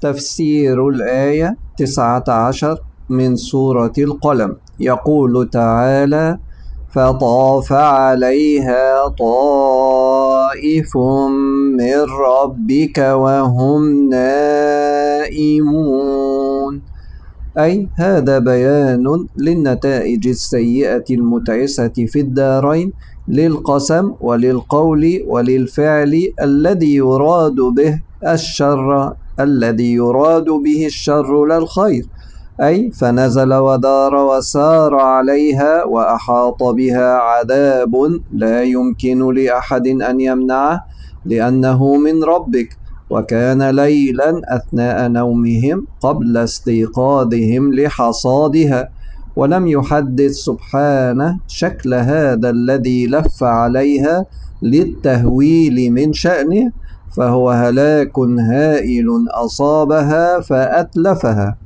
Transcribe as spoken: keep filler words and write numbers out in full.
تفسير الآية تسعة عشر من سورة القلم. يقول تعالى: فطاف عليها طائف من ربك وهم نائمون. أي هذا بيان للنتائج السيئة المتعسة في الدارين للقسم وللقول وللفعل الذي يراد به الشر الذي يراد به الشر لا الخير. أي فنزل ودار وسار عليها وأحاط بها عذاب لا يمكن لأحد أن يمنعه لأنه من ربك، وكان ليلا أثناء نومهم قبل استيقاظهم لحصادها. ولم يحدد سبحانه شكل هذا الذي لف عليها للتهويل من شأنه، فهو هلاك هائل أصابها فأتلفها.